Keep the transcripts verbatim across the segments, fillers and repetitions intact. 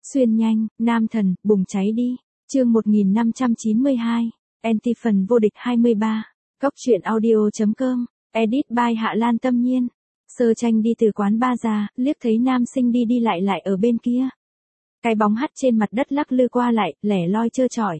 Xuyên nhanh, nam thần, bùng cháy đi. Chương một nghìn năm trăm chín mươi hai, Anti phần vô địch hai mươi ba. Cóc truyện audio chấm com, edit by Hạ Lan Tâm Nhiên. Sơ Tranh đi từ quán ba ra, liếc thấy nam sinh đi đi lại lại ở bên kia. Cái bóng hắt trên mặt đất lắc lư qua lại, lẻ loi trơ trọi.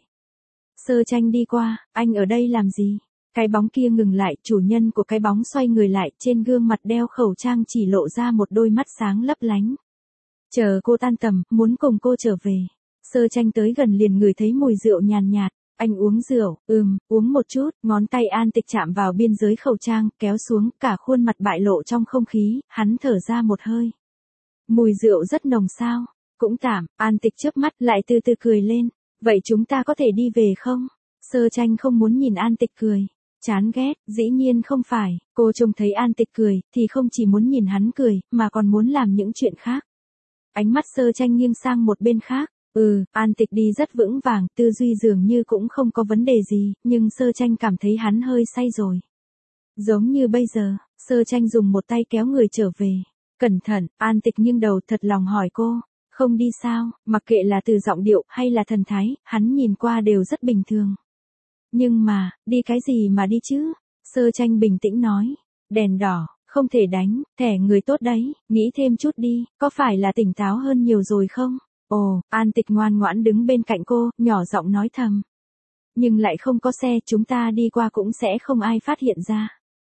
Sơ Tranh đi qua, anh ở đây làm gì? Cái bóng kia ngừng lại, chủ nhân của cái bóng xoay người lại, trên gương mặt đeo khẩu trang chỉ lộ ra một đôi mắt sáng lấp lánh. Chờ cô tan tầm, muốn cùng cô trở về. Sơ Tranh tới gần liền ngửi thấy mùi rượu nhàn nhạt. Anh uống rượu, ừm, uống một chút, ngón tay An Tịch chạm vào biên giới khẩu trang, kéo xuống, cả khuôn mặt bại lộ trong không khí, hắn thở ra một hơi. Mùi rượu rất nồng sao? Cũng tạm, An Tịch chớp mắt lại từ từ cười lên. Vậy chúng ta có thể đi về không? Sơ Tranh không muốn nhìn An Tịch cười. Chán ghét, dĩ nhiên không phải, cô trông thấy An Tịch cười, thì không chỉ muốn nhìn hắn cười, mà còn muốn làm những chuyện khác. Ánh mắt Sơ Tranh nghiêng sang một bên khác. Ừ, An Tịch đi rất vững vàng, tư duy dường như cũng không có vấn đề gì, nhưng Sơ Tranh cảm thấy hắn hơi say rồi. Giống như bây giờ, Sơ Tranh dùng một tay kéo người trở về. Cẩn thận, An Tịch nghiêng đầu thật lòng hỏi cô, không đi sao, mặc kệ là từ giọng điệu hay là thần thái, hắn nhìn qua đều rất bình thường. Nhưng mà, đi cái gì mà đi chứ? Sơ Tranh bình tĩnh nói, đèn đỏ, không thể đánh, thẻ người tốt đấy, nghĩ thêm chút đi, có phải là tỉnh táo hơn nhiều rồi không? Ồ, An Tịch ngoan ngoãn đứng bên cạnh cô, nhỏ giọng nói thầm. Nhưng lại không có xe, chúng ta đi qua cũng sẽ không ai phát hiện ra.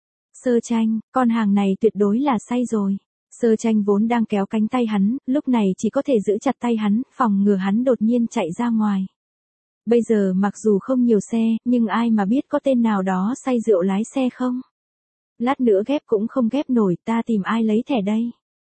Sơ Tranh, con hàng này tuyệt đối là say rồi. Sơ Tranh vốn đang kéo cánh tay hắn, lúc này chỉ có thể giữ chặt tay hắn, phòng ngừa hắn đột nhiên chạy ra ngoài. Bây giờ mặc dù không nhiều xe, nhưng ai mà biết có tên nào đó say rượu lái xe không? Lát nữa ghép cũng không ghép nổi, ta tìm ai lấy thẻ đây?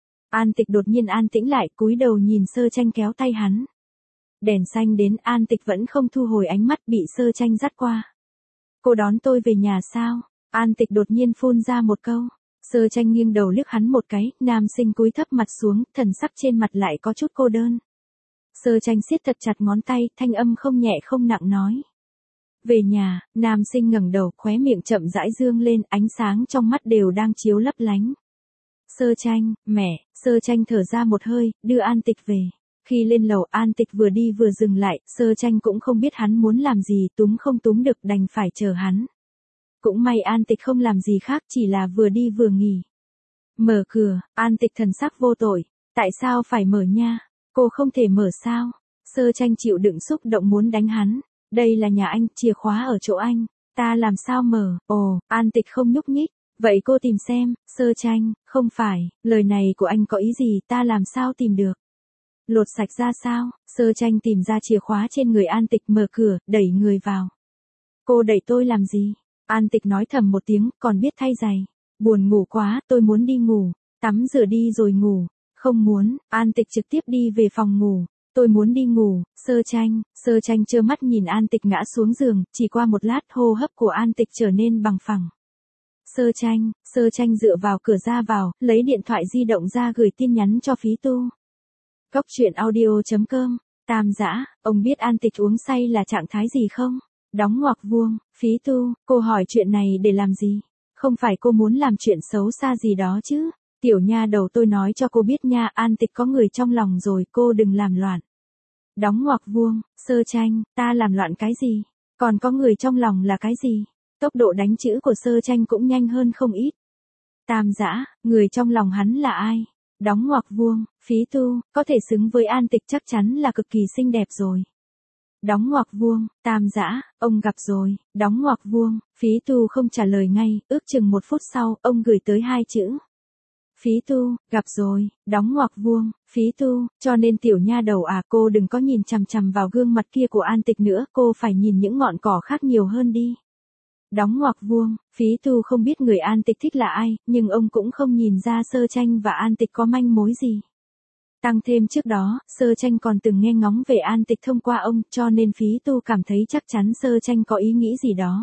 An Tịch đột nhiên an tĩnh lại, cúi đầu nhìn Sơ Tranh kéo tay hắn. Đèn xanh đến, An Tịch vẫn không thu hồi ánh mắt, bị Sơ Tranh dắt qua. Cô đón tôi về nhà sao? An Tịch đột nhiên phun ra một câu. Sơ Tranh nghiêng đầu liếc hắn một cái, nam sinh cúi thấp mặt xuống, thần sắc trên mặt lại có chút cô đơn. Sơ Tranh siết thật chặt ngón tay, thanh âm không nhẹ không nặng nói. Về nhà, nam sinh ngẩng đầu, khóe miệng chậm rãi dương lên, ánh sáng trong mắt đều đang chiếu lấp lánh. Sơ Tranh, mẹ, Sơ Tranh thở ra một hơi, đưa An Tịch về. Khi lên lầu, An Tịch vừa đi vừa dừng lại, Sơ Tranh cũng không biết hắn muốn làm gì, túm không túm được, đành phải chờ hắn. Cũng may An Tịch không làm gì khác, chỉ là vừa đi vừa nghỉ. Mở cửa, An Tịch thần sắc vô tội. Tại sao phải mở nha? Cô không thể mở sao? Sơ Tranh chịu đựng xúc động muốn đánh hắn. Đây là nhà anh, chìa khóa ở chỗ anh. Ta làm sao mở? Ồ, An Tịch không nhúc nhích. Vậy cô tìm xem. Sơ Tranh, không phải, lời này của anh có ý gì, ta làm sao tìm được? Lột sạch ra sao? Sơ Tranh tìm ra chìa khóa trên người An Tịch, mở cửa, đẩy người vào. Cô đẩy tôi làm gì? An Tịch nói thầm một tiếng, còn biết thay giày. Buồn ngủ quá, tôi muốn đi ngủ. Tắm rửa đi rồi ngủ. Không muốn, An Tịch trực tiếp đi về phòng ngủ. Tôi muốn đi ngủ. Sơ Tranh, Sơ Tranh trơ mắt nhìn An Tịch ngã xuống giường, chỉ qua một lát hô hấp của An Tịch trở nên bằng phẳng. Sơ Tranh, Sơ Tranh dựa vào cửa ra vào, lấy điện thoại di động ra gửi tin nhắn cho Phí Tu. Cóc truyện audio chấm com, Tam Dã, ông biết An Tịch uống say là trạng thái gì không? Đóng ngoặc vuông, Phí Tu, cô hỏi chuyện này để làm gì? Không phải cô muốn làm chuyện xấu xa gì đó chứ? Tiểu nha đầu, tôi nói cho cô biết nha, An Tịch có người trong lòng rồi, cô đừng làm loạn. Đóng ngoặc vuông, Sơ Tranh, ta làm loạn cái gì? Còn có người trong lòng là cái gì? Tốc độ đánh chữ của Sơ Tranh cũng nhanh hơn không ít. Tam Dã, người trong lòng hắn là ai? Đóng ngoặc vuông, Phí Tu, có thể xứng với An Tịch chắc chắn là cực kỳ xinh đẹp rồi. Đóng ngoặc vuông, Tam Dã, ông gặp rồi. Đóng ngoặc vuông, Phí Tu không trả lời ngay, ước chừng một phút sau, ông gửi tới hai chữ. Phí Tu, gặp rồi. Đóng ngoặc vuông, Phí Tu, cho nên tiểu nha đầu à, cô đừng có nhìn chằm chằm vào gương mặt kia của An Tịch nữa, cô phải nhìn những ngọn cỏ khác nhiều hơn đi. Đóng ngoặc vuông, Phí Tu không biết người An Tịch thích là ai, nhưng ông cũng không nhìn ra Sơ Tranh và An Tịch có manh mối gì. Tăng thêm trước đó, Sơ Tranh còn từng nghe ngóng về An Tịch thông qua ông, cho nên Phí Tu cảm thấy chắc chắn Sơ Tranh có ý nghĩ gì đó.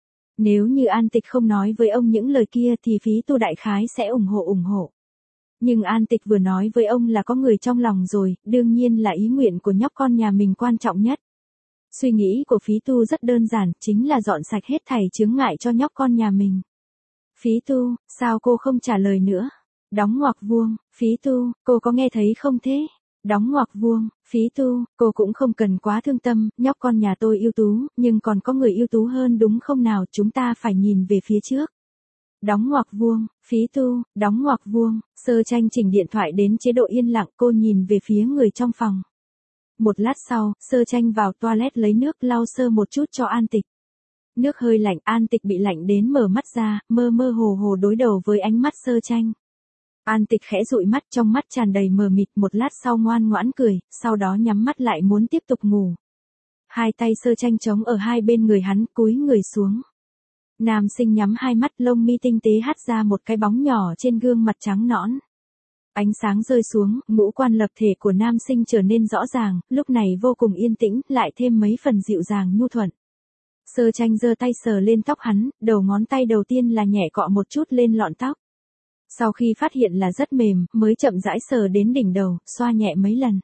Nếu như An Tịch không nói với ông những lời kia thì Phí Tu đại khái sẽ ủng hộ ủng hộ. Nhưng An Tịch vừa nói với ông là có người trong lòng rồi, đương nhiên là ý nguyện của nhóc con nhà mình quan trọng nhất. Suy nghĩ của Phí Tu rất đơn giản, chính là dọn sạch hết thảy chướng ngại cho nhóc con nhà mình. Phí Tu, sao cô không trả lời nữa? Đóng ngoặc vuông, Phí Tu, cô có nghe thấy không thế? Đóng ngoặc vuông, phí tu, cô cũng không cần quá thương tâm, nhóc con nhà tôi ưu tú, nhưng còn có người ưu tú hơn đúng không nào, chúng ta phải nhìn về phía trước. Đóng ngoặc vuông, phí tu, đóng ngoặc vuông, Sơ Tranh chỉnh điện thoại đến chế độ yên lặng, cô nhìn về phía người trong phòng. Một lát sau, Sơ Tranh vào toilet lấy nước lau sơ một chút cho An Tịch. Nước hơi lạnh, An Tịch bị lạnh đến mở mắt ra, mơ mơ hồ hồ đối đầu với ánh mắt Sơ Tranh. An Tịch khẽ dụi mắt, trong mắt tràn đầy mờ mịt, một lát sau ngoan ngoãn cười, sau đó nhắm mắt lại muốn tiếp tục ngủ. Hai tay Sơ Tranh trống ở hai bên người hắn, cúi người xuống. Nam sinh nhắm hai mắt, lông mi tinh tế hắt ra một cái bóng nhỏ trên gương mặt trắng nõn. Ánh sáng rơi xuống, ngũ quan lập thể của nam sinh trở nên rõ ràng, lúc này vô cùng yên tĩnh, lại thêm mấy phần dịu dàng nhu thuận. Sơ Tranh giơ tay sờ lên tóc hắn, đầu ngón tay đầu tiên là nhẹ cọ một chút lên lọn tóc. Sau khi phát hiện là rất mềm, mới chậm rãi sờ đến đỉnh đầu, xoa nhẹ mấy lần.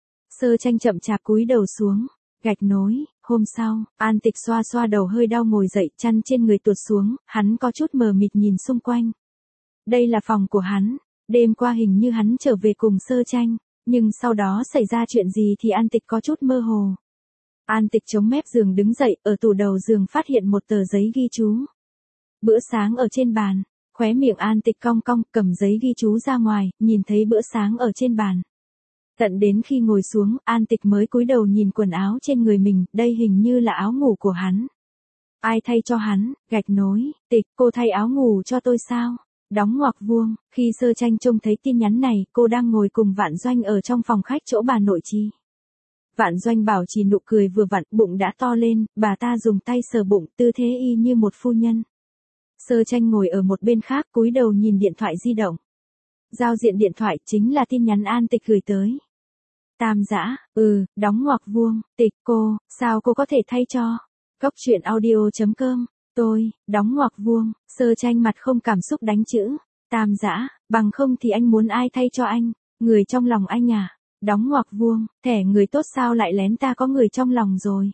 Sơ Tranh chậm chạp cúi đầu xuống, gạch nối. Hôm sau, An Tịch xoa xoa đầu hơi đau ngồi dậy, chăn trên người tuột xuống, hắn có chút mờ mịt nhìn xung quanh. Đây là phòng của hắn, đêm qua hình như hắn trở về cùng Sơ Tranh, nhưng sau đó xảy ra chuyện gì thì An Tịch có chút mơ hồ. An Tịch chống mép giường đứng dậy, ở tủ đầu giường phát hiện một tờ giấy ghi chú. Bữa sáng ở trên bàn, khóe miệng An Tịch cong cong, cầm giấy ghi chú ra ngoài, nhìn thấy bữa sáng ở trên bàn. Tận đến khi ngồi xuống, An Tịch mới cúi đầu nhìn quần áo trên người mình, đây hình như là áo ngủ của hắn. Ai thay cho hắn, gạch nối, Tịch, cô thay áo ngủ cho tôi sao? Đóng ngoặc vuông, khi Sơ Tranh trông thấy tin nhắn này, cô đang ngồi cùng Vạn Doanh ở trong phòng khách chỗ bà nội Chi. Vạn Doanh bảo trì nụ cười vừa vặn, bụng đã to lên, bà ta dùng tay sờ bụng, tư thế y như một phu nhân. Sơ Tranh ngồi ở một bên khác, cúi đầu nhìn điện thoại di động. Giao diện điện thoại chính là tin nhắn An Tịch gửi tới. Tam Dã, ừ, đóng ngoặc vuông, Tịch, cô, sao cô có thể thay cho? Cốc truyện audio chấm com, tôi, đóng ngoặc vuông, Sơ Tranh mặt không cảm xúc đánh chữ. Tam Dã, bằng không thì anh muốn ai thay cho anh? Người trong lòng anh à? Đóng ngoặc vuông, thẻ người tốt sao lại lén ta có người trong lòng rồi?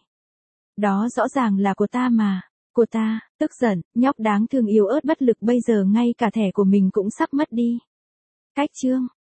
Đó rõ ràng là của ta mà. Của ta, tức giận, nhóc đáng thương yếu ớt bất lực bây giờ ngay cả thẻ của mình cũng sắp mất đi. Cách chương.